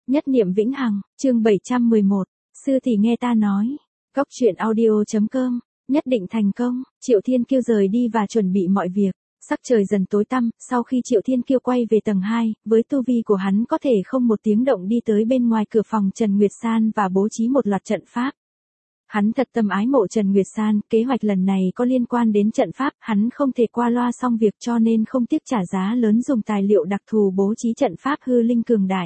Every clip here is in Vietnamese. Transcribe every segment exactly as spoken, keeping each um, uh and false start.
Nhất niệm vĩnh hằng, chương bảy trăm mười một, sư thì nghe ta nói. Cốc truyện audio.com, nhất định thành công. Triệu Thiên Kiêu rời đi và chuẩn bị mọi việc. Sắc trời dần tối tăm, sau khi Triệu Thiên Kiêu quay về tầng hai, với tu vi của hắn có thể không một tiếng động đi tới bên ngoài cửa phòng Trần Nguyệt San và bố trí một loạt trận pháp. Hắn thật tâm ái mộ Trần Nguyệt San, kế hoạch lần này có liên quan đến trận pháp, hắn không thể qua loa xong việc cho nên không tiếc trả giá lớn dùng tài liệu đặc thù bố trí trận pháp hư linh cường đại.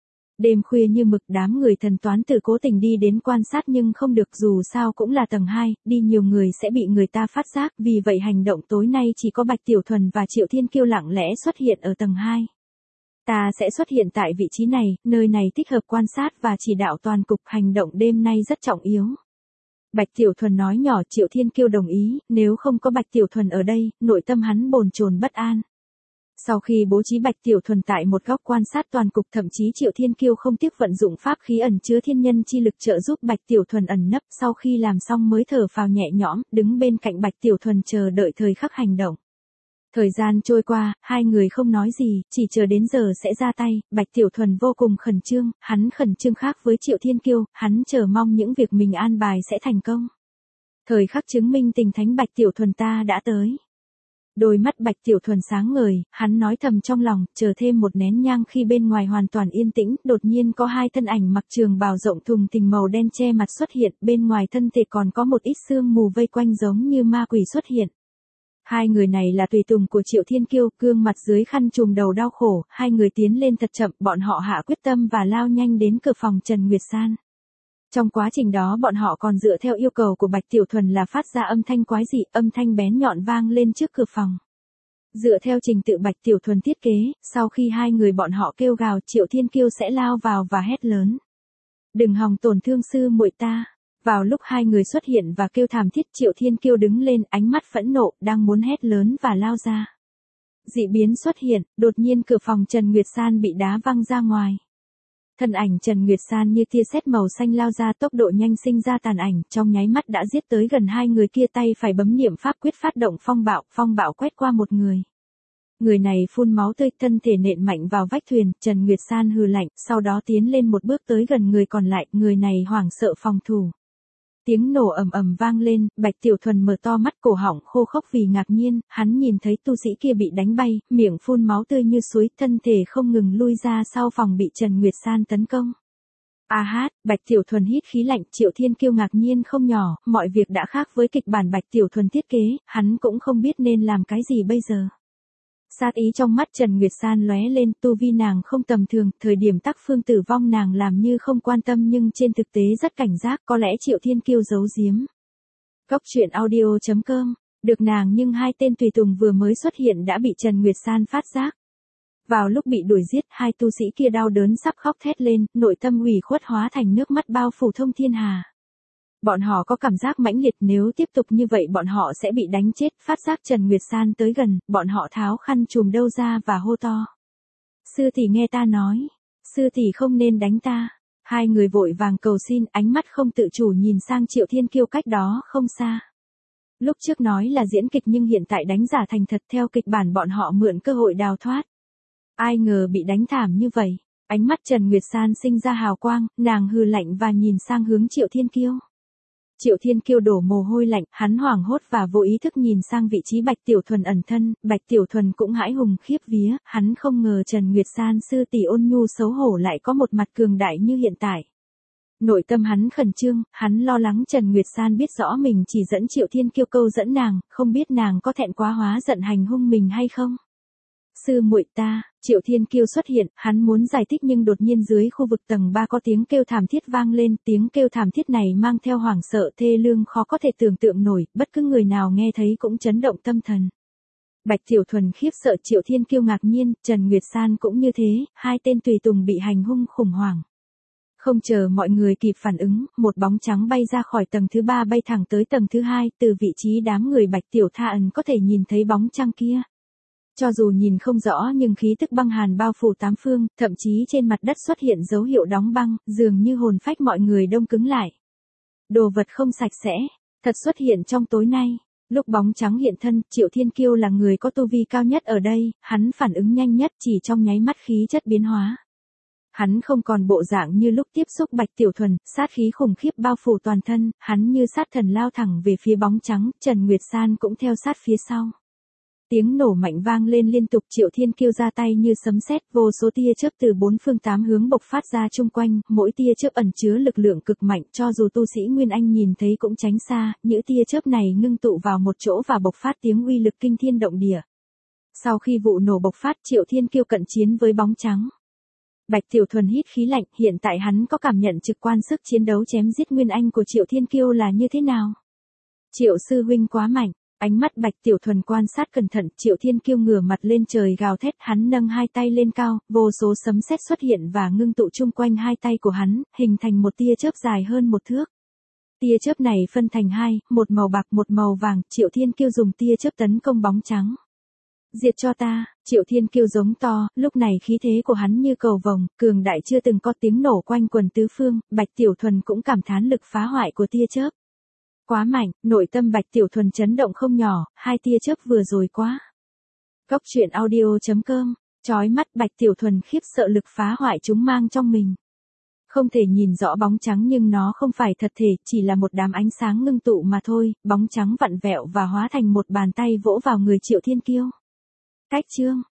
Đêm khuya như mực, đám người thần toán tử cố tình đi đến quan sát nhưng không được, dù sao cũng là tầng hai, đi nhiều người sẽ bị người ta phát giác, vì vậy hành động tối nay chỉ có Bạch Tiểu Thuần và Triệu Thiên Kiêu lặng lẽ xuất hiện ở tầng hai. Ta sẽ xuất hiện tại vị trí này, nơi này thích hợp quan sát và chỉ đạo toàn cục, hành động đêm nay rất trọng yếu. Bạch Tiểu Thuần nói nhỏ. Triệu Thiên Kiêu đồng ý, nếu không có Bạch Tiểu Thuần ở đây, nội tâm hắn bồn chồn bất an. Sau khi bố trí Bạch Tiểu Thuần tại một góc quan sát toàn cục, thậm chí Triệu Thiên Kiêu không tiếc vận dụng pháp khí ẩn chứa thiên nhân chi lực trợ giúp Bạch Tiểu Thuần ẩn nấp, sau khi làm xong mới thở phào nhẹ nhõm, đứng bên cạnh Bạch Tiểu Thuần chờ đợi thời khắc hành động. Thời gian trôi qua, hai người không nói gì, chỉ chờ đến giờ sẽ ra tay. Bạch Tiểu Thuần vô cùng khẩn trương, hắn khẩn trương khác với Triệu Thiên Kiêu, hắn chờ mong những việc mình an bài sẽ thành công. Thời khắc chứng minh tình thánh Bạch Tiểu Thuần ta đã tới. Đôi mắt Bạch Tiểu Thuần sáng ngời, hắn nói thầm trong lòng, chờ thêm một nén nhang. Khi bên ngoài hoàn toàn yên tĩnh, đột nhiên có hai thân ảnh mặc trường bào rộng thùng thình màu đen che mặt xuất hiện, bên ngoài thân thể còn có một ít sương mù vây quanh giống như ma quỷ xuất hiện. Hai người này là tùy tùng của Triệu Thiên Kiêu, gương mặt dưới khăn trùm đầu đau khổ, hai người tiến lên thật chậm, bọn họ hạ quyết tâm và lao nhanh đến cửa phòng Trần Nguyệt San. Trong quá trình đó bọn họ còn dựa theo yêu cầu của Bạch Tiểu Thuần là phát ra âm thanh quái dị, âm thanh bén nhọn vang lên trước cửa phòng. Dựa theo trình tự Bạch Tiểu Thuần thiết kế, sau khi hai người bọn họ kêu gào, Triệu Thiên Kiêu sẽ lao vào và hét lớn. Đừng hòng tổn thương sư muội ta. Vào lúc hai người xuất hiện và kêu thảm thiết, Triệu Thiên Kiêu đứng lên, ánh mắt phẫn nộ, đang muốn hét lớn và lao ra. Dị biến xuất hiện, đột nhiên cửa phòng Trần Nguyệt San bị đá văng ra ngoài. Thân ảnh Trần Nguyệt San như tia sét màu xanh lao ra, tốc độ nhanh sinh ra tàn ảnh, trong nháy mắt đã giết tới gần hai người kia, tay phải bấm niệm pháp quyết phát động phong bạo, phong bạo quét qua một người. Người này phun máu tươi, thân thể nện mạnh vào vách thuyền, Trần Nguyệt San hừ lạnh, sau đó tiến lên một bước tới gần người còn lại, người này hoảng sợ phòng thủ. Tiếng nổ ầm ầm vang lên, Bạch Tiểu Thuần mở to mắt, cổ họng khô khốc vì ngạc nhiên, hắn nhìn thấy tu sĩ kia bị đánh bay, miệng phun máu tươi như suối, thân thể không ngừng lui ra sau phòng bị Trần Nguyệt San tấn công. A hát, Bạch Tiểu Thuần hít khí lạnh. Triệu Thiên Kiêu ngạc nhiên không nhỏ, mọi việc đã khác với kịch bản Bạch Tiểu Thuần thiết kế, hắn cũng không biết nên làm cái gì bây giờ. Sát ý trong mắt Trần Nguyệt San lóe lên, tu vi nàng không tầm thường, thời điểm Tắc Phương tử vong nàng làm như không quan tâm nhưng trên thực tế rất cảnh giác, có lẽ Triệu Thiên Kiêu giấu giếm. Cốc truyện audio.com, được nàng nhưng hai tên tùy tùng vừa mới xuất hiện đã bị Trần Nguyệt San phát giác. Vào lúc bị đuổi giết, hai tu sĩ kia đau đớn sắp khóc thét lên, nội tâm ủy khuất hóa thành nước mắt bao phủ thông thiên hà. Bọn họ có cảm giác mãnh liệt, nếu tiếp tục như vậy bọn họ sẽ bị đánh chết. Phát giác Trần Nguyệt San tới gần, bọn họ tháo khăn trùm đâu ra và hô to. Sư tỷ nghe ta nói, sư tỷ không nên đánh ta. Hai người vội vàng cầu xin, ánh mắt không tự chủ nhìn sang Triệu Thiên Kiêu cách đó không xa. Lúc trước nói là diễn kịch nhưng hiện tại đánh giả thành thật, theo kịch bản bọn họ mượn cơ hội đào thoát. Ai ngờ bị đánh thảm như vậy. Ánh mắt Trần Nguyệt San sinh ra hào quang, nàng hừ lạnh và nhìn sang hướng Triệu Thiên Kiêu. Triệu Thiên Kiêu đổ mồ hôi lạnh, hắn hoảng hốt và vô ý thức nhìn sang vị trí Bạch Tiểu Thuần ẩn thân, Bạch Tiểu Thuần cũng hãi hùng khiếp vía, hắn không ngờ Trần Nguyệt San sư tỷ ôn nhu xấu hổ lại có một mặt cường đại như hiện tại. Nội tâm hắn khẩn trương, hắn lo lắng Trần Nguyệt San biết rõ mình chỉ dẫn Triệu Thiên Kiêu câu dẫn nàng, không biết nàng có thẹn quá hóa giận hành hung mình hay không. Sư muội ta, Triệu Thiên Kiêu xuất hiện, hắn muốn giải thích nhưng đột nhiên dưới khu vực tầng ba có tiếng kêu thảm thiết vang lên, tiếng kêu thảm thiết này mang theo hoảng sợ thê lương khó có thể tưởng tượng nổi, bất cứ người nào nghe thấy cũng chấn động tâm thần. Bạch Tiểu Thuần khiếp sợ, Triệu Thiên Kiêu ngạc nhiên, Trần Nguyệt San cũng như thế, hai tên tùy tùng bị hành hung khủng hoảng. Không chờ mọi người kịp phản ứng, một bóng trắng bay ra khỏi tầng thứ ba bay thẳng tới tầng thứ hai, từ vị trí đám người Bạch Tiểu Tha ẩn có thể nhìn thấy bóng trăng kia. Cho dù nhìn không rõ nhưng khí tức băng hàn bao phủ tám phương, thậm chí trên mặt đất xuất hiện dấu hiệu đóng băng, dường như hồn phách mọi người đông cứng lại. Đồ vật không sạch sẽ, thật xuất hiện trong tối nay. Lúc bóng trắng hiện thân, Triệu Thiên Kiêu là người có tu vi cao nhất ở đây, hắn phản ứng nhanh nhất, chỉ trong nháy mắt khí chất biến hóa. Hắn không còn bộ dạng như lúc tiếp xúc Bạch Tiểu Thuần, sát khí khủng khiếp bao phủ toàn thân, hắn như sát thần lao thẳng về phía bóng trắng, Trần Nguyệt San cũng theo sát phía sau. Tiếng nổ mạnh vang lên liên tục, Triệu Thiên Kiêu ra tay như sấm sét, vô số tia chớp từ bốn phương tám hướng bộc phát ra chung quanh, mỗi tia chớp ẩn chứa lực lượng cực mạnh, cho dù tu sĩ Nguyên Anh nhìn thấy cũng tránh xa, những tia chớp này ngưng tụ vào một chỗ và bộc phát tiếng uy lực kinh thiên động địa. Sau khi vụ nổ bộc phát, Triệu Thiên Kiêu cận chiến với bóng trắng. Bạch Tiểu Thuần hít khí lạnh, hiện tại hắn có cảm nhận trực quan sức chiến đấu chém giết Nguyên Anh của Triệu Thiên Kiêu là như thế nào. Triệu sư huynh quá mạnh. Ánh mắt Bạch Tiểu Thuần quan sát cẩn thận, Triệu Thiên Kiêu ngửa mặt lên trời gào thét, hắn nâng hai tay lên cao, vô số sấm sét xuất hiện và ngưng tụ chung quanh hai tay của hắn, hình thành một tia chớp dài hơn một thước. Tia chớp này phân thành hai, một màu bạc một màu vàng, Triệu Thiên Kiêu dùng tia chớp tấn công bóng trắng. Diệt cho ta, Triệu Thiên Kiêu giống to, lúc này khí thế của hắn như cầu vồng, cường đại chưa từng có, tiếng nổ quanh quần tứ phương, Bạch Tiểu Thuần cũng cảm thán lực phá hoại của tia chớp. Quá mạnh, nội tâm Bạch Tiểu Thuần chấn động không nhỏ, hai tia chớp vừa rồi quá. Góc truyện audio chấm com, chói mắt Bạch Tiểu Thuần khiếp sợ lực phá hoại chúng mang trong mình. Không thể nhìn rõ bóng trắng nhưng nó không phải thật thể, chỉ là một đám ánh sáng ngưng tụ mà thôi, bóng trắng vặn vẹo và hóa thành một bàn tay vỗ vào người Triệu Thiên Kiêu. Cách chương.